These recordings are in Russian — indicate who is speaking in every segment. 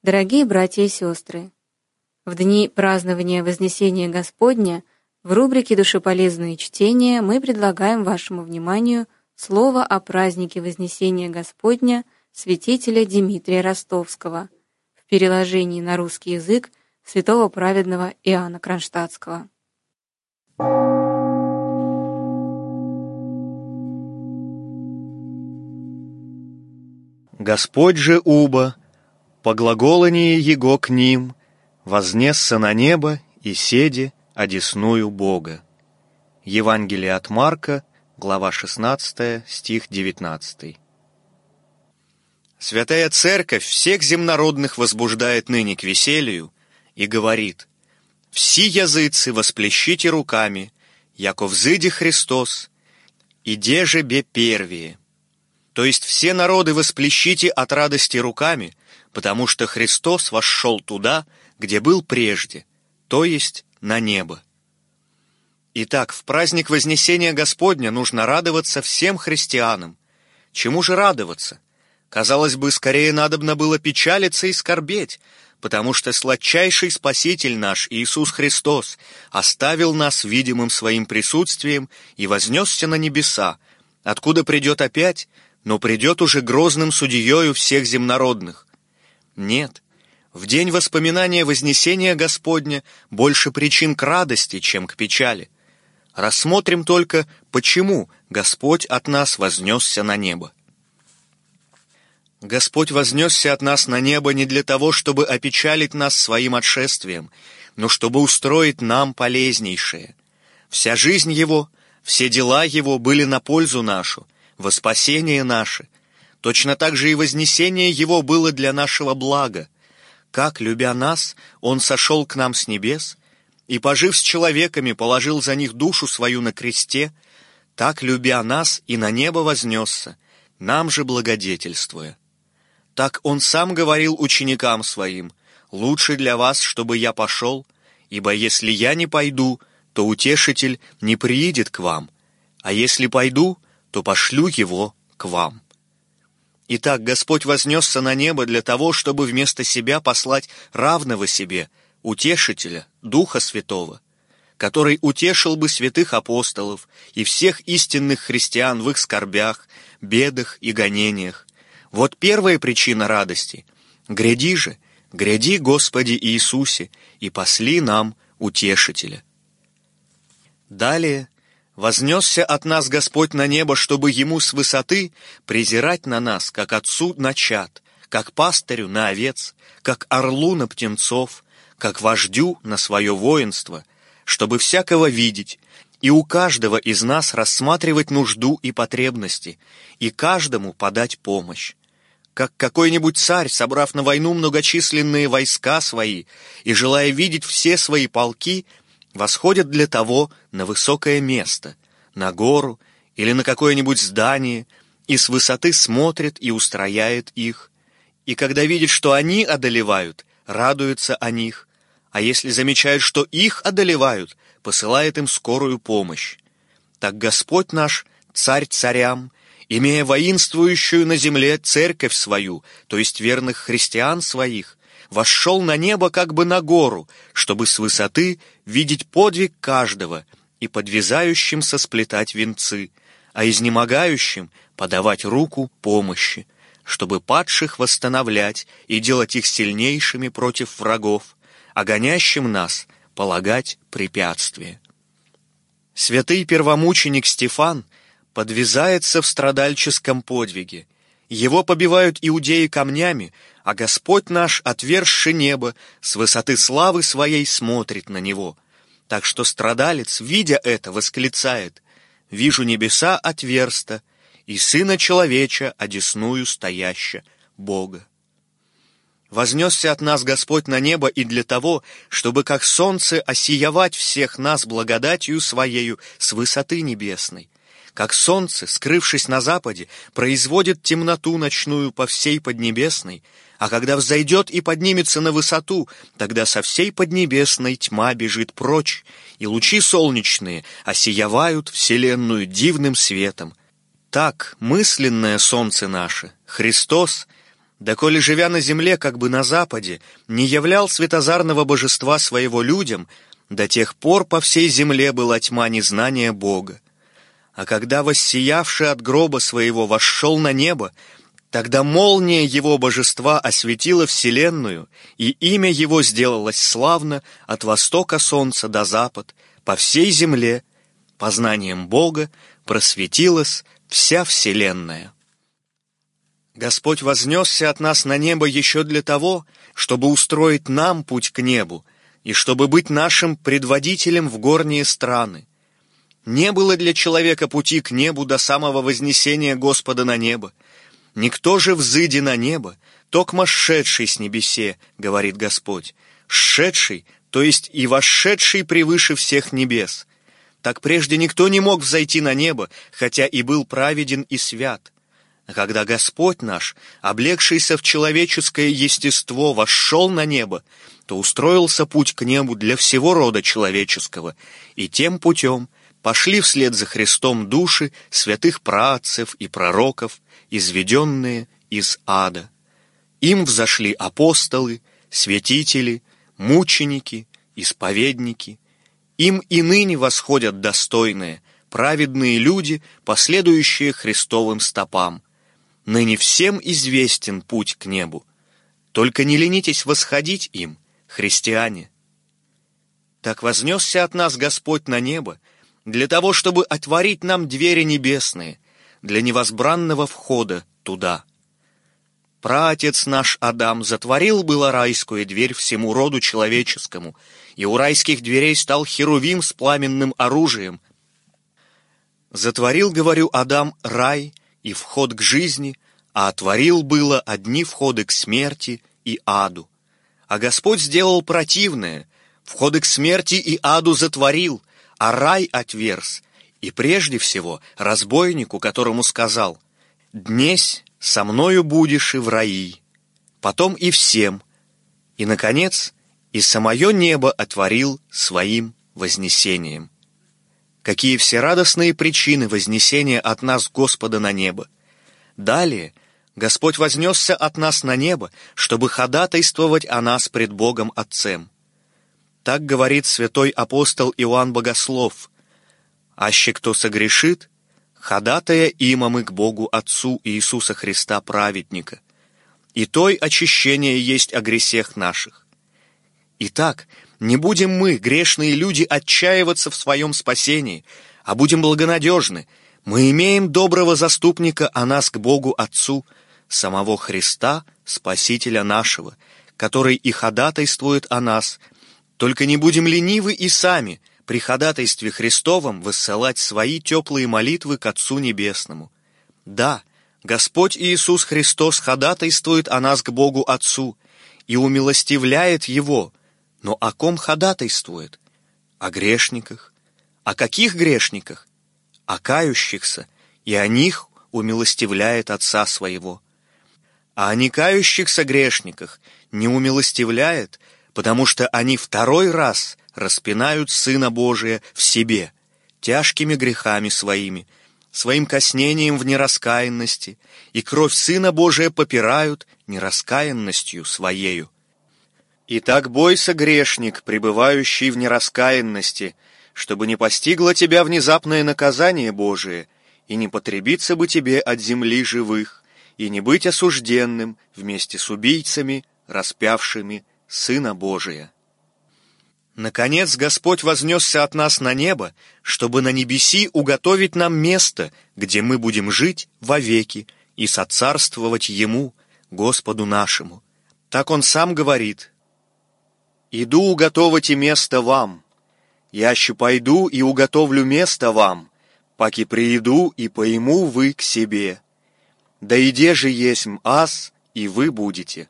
Speaker 1: Дорогие братья и сестры, в дни празднования Вознесения Господня в рубрике «Душеполезные чтения» мы предлагаем вашему вниманию слово о празднике Вознесения Господня святителя Димитрия Ростовского в переложении на русский язык святого праведного Иоанна Кронштадтского.
Speaker 2: Господь же уба, по глаголании Его к ним, вознесся на небо и седи одесную Бога. Евангелие от Марка, глава 16, стих 19. Святая Церковь всех земнородных возбуждает ныне к веселью и говорит: «Все языцы восплещите руками, яко взыди Христос, иде же бе первие». То есть все народы восплещите от радости руками, потому что Христос вошел туда, где был прежде, то есть на небо. Итак, в праздник Вознесения Господня нужно радоваться всем христианам. Чему же радоваться? Казалось бы, скорее надобно было печалиться и скорбеть, потому что сладчайший Спаситель наш, Иисус Христос, оставил нас видимым своим присутствием и вознесся на небеса, откуда придет опять, но придет уже грозным судьею всех земнородных. Нет, в день воспоминания Вознесения Господня больше причин к радости, чем к печали. Рассмотрим только, почему Господь от нас вознесся на небо. Господь вознесся от нас на небо не для того, чтобы опечалить нас своим отшествием, но чтобы устроить нам полезнейшее. Вся жизнь Его, все дела Его были на пользу нашу, во спасение наше. Точно так же и вознесение Его было для нашего блага. Как, любя нас, Он сошел к нам с небес и, пожив с человеками, положил за них душу свою на кресте, так, любя нас, и на небо вознесся, нам же благодетельствуя. Так Он сам говорил ученикам Своим: «Лучше для вас, чтобы я пошел, ибо если я не пойду, то Утешитель не приидет к вам, а если пойду, то пошлю Его к вам». Итак, Господь вознесся на небо для того, чтобы вместо себя послать равного себе, Утешителя, Духа Святого, который утешил бы святых апостолов и всех истинных христиан в их скорбях, бедах и гонениях. Вот первая причина радости. Гряди же, гряди, Господи Иисусе, и посли нам Утешителя. Далее: вознесся от нас Господь на небо, чтобы Ему с высоты презирать на нас, как Отцу на чад, как пастырю на овец, как орлу на птенцов, как вождю на свое воинство, чтобы всякого видеть, и у каждого из нас рассматривать нужду и потребности, и каждому подать помощь. Как какой-нибудь царь, собрав на войну многочисленные войска свои и желая видеть все свои полки, восходят для того на высокое место, на гору или на какое-нибудь здание, и с высоты смотрит и устрояет их. И когда видит, что они одолевают, радуется о них, а если замечает, что их одолевают, посылает им скорую помощь. Так Господь наш, Царь царям, имея воинствующую на земле церковь свою, то есть верных христиан своих, вошел на небо как бы на гору, чтобы с высоты видеть подвиг каждого и подвязающимся сплетать венцы, а изнемогающим подавать руку помощи, чтобы падших восстановлять и делать их сильнейшими против врагов, а гонящим нас полагать препятствия. Святый первомученик Стефан подвязается в страдальческом подвиге. Его побивают иудеи камнями, а Господь наш, отверзши небо, с высоты славы своей смотрит на него. Так что страдалец, видя это, восклицает: «Вижу небеса отверста, и Сына Человеча одесную стояща Бога». Вознесся от нас Господь на небо и для того, чтобы как солнце осиявать всех нас благодатью Своею с высоты небесной. Как солнце, скрывшись на западе, производит темноту ночную по всей Поднебесной, а когда взойдет и поднимется на высоту, тогда со всей Поднебесной тьма бежит прочь, и лучи солнечные осиявают вселенную дивным светом. Так мысленное солнце наше, Христос, Доколе, живя на земле, как бы на западе, не являл светозарного божества своего людям, до тех пор по всей земле была тьма незнания Бога. А когда воссиявший от гроба своего вошел на небо, тогда молния его божества осветила вселенную, и имя его сделалось славно от востока солнца до запад, по всей земле, познанием Бога просветилась вся вселенная. Господь вознесся от нас на небо еще для того, чтобы устроить нам путь к небу и чтобы быть нашим предводителем в горние страны. Не было для человека пути к небу до самого вознесения Господа на небо. Никто же взыди на небо, токмо сшедший с небесе, говорит Господь, сшедший, то есть и вошедший превыше всех небес. Так прежде никто не мог взойти на небо, хотя и был праведен и свят. А когда Господь наш, облегшийся в человеческое естество, вошел на небо, то устроился путь к небу для всего рода человеческого, и тем путем пошли вслед за Христом души святых праотцев и пророков, изведенные из ада. Им взошли апостолы, святители, мученики, исповедники. Им и ныне восходят достойные, праведные люди, последующие Христовым стопам. Ныне всем известен путь к небу. Только не ленитесь восходить им, христиане. Так вознесся от нас Господь на небо, для того, чтобы отворить нам двери небесные, для невозбранного входа туда. Праотец наш Адам затворил было райскую дверь всему роду человеческому, и у райских дверей стал херувим с пламенным оружием. Затворил, говорю, Адам рай и вход к жизни, а отворил было одни входы к смерти и аду. А Господь сделал противное, входы к смерти и аду затворил, а рай отверз, и прежде всего разбойнику, которому сказал: «Днесь со мною будешь и в раи», потом и всем, и, наконец, и самое небо отворил своим вознесением. Какие всерадостные причины вознесения от нас Господа на небо! Далее Господь вознесся от нас на небо, чтобы ходатайствовать о нас пред Богом Отцем. Так говорит святой апостол Иоанн Богослов: «Аще кто согрешит, ходатая имамы к Богу Отцу Иисуса Христа праведника, и той очищение есть о гресех наших». Итак, не будем мы, грешные люди, отчаиваться в своем спасении, а будем благонадежны. Мы имеем доброго заступника о нас к Богу Отцу, самого Христа, Спасителя нашего, который и ходатайствует о нас. Только не будем ленивы и сами при ходатайстве Христовом высылать свои теплые молитвы к Отцу Небесному. Да, Господь Иисус Христос ходатайствует о нас к Богу Отцу и умилостивляет Его, но о ком ходатайствует? О грешниках. О каких грешниках? О кающихся, и о них умилостивляет Отца Своего. А о некающихся грешниках не умилостивляет, потому что они второй раз распинают Сына Божия в себе, тяжкими грехами своими, своим коснением в нераскаянности, и кровь Сына Божия попирают нераскаянностью своею. Итак, бойся, грешник, пребывающий в нераскаянности, чтобы не постигло тебя внезапное наказание Божие, и не потребиться бы тебе от земли живых, и не быть осужденным вместе с убийцами, распявшими Сына Божия. Наконец, Господь вознесся от нас на небо, чтобы на небеси уготовить нам место, где мы будем жить вовеки и соцарствовать Ему, Господу нашему. Так Он сам говорит: «Иду уготовать и место вам. Яще пойду и уготовлю место вам, паки прииду и пойму вы к себе. Да иде же есмь аз, и вы будете».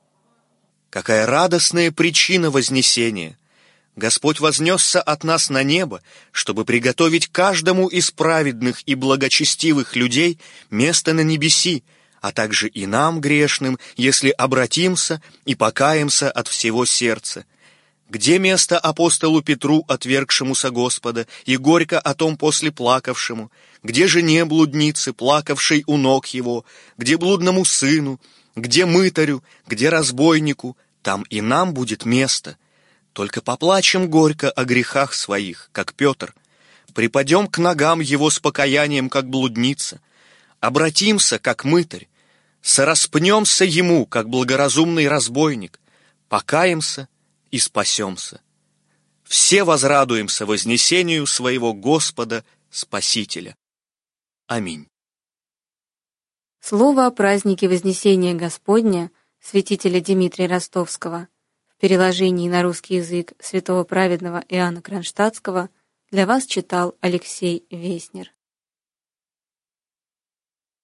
Speaker 2: Какая радостная причина вознесения! Господь вознесся от нас на небо, чтобы приготовить каждому из праведных и благочестивых людей место на небеси, а также и нам, грешным, если обратимся и покаемся от всего сердца. Где место апостолу Петру, отвергшемуся Господа, и горько о том после плакавшему? Где жене блудницы, плакавшей у ног его? Где блудному сыну? Где мытарю, где разбойнику, там и нам будет место. Только поплачем горько о грехах своих, как Петр. Припадем к ногам его с покаянием, как блудница. Обратимся, как мытарь. Сораспнемся ему, как благоразумный разбойник. Покаемся и спасемся. Все возрадуемся вознесению своего Господа Спасителя. Аминь.
Speaker 1: Слово о празднике Вознесения Господня святителя Дмитрия Ростовского в переложении на русский язык святого праведного Иоанна Кронштадтского для вас читал Алексей Веснер.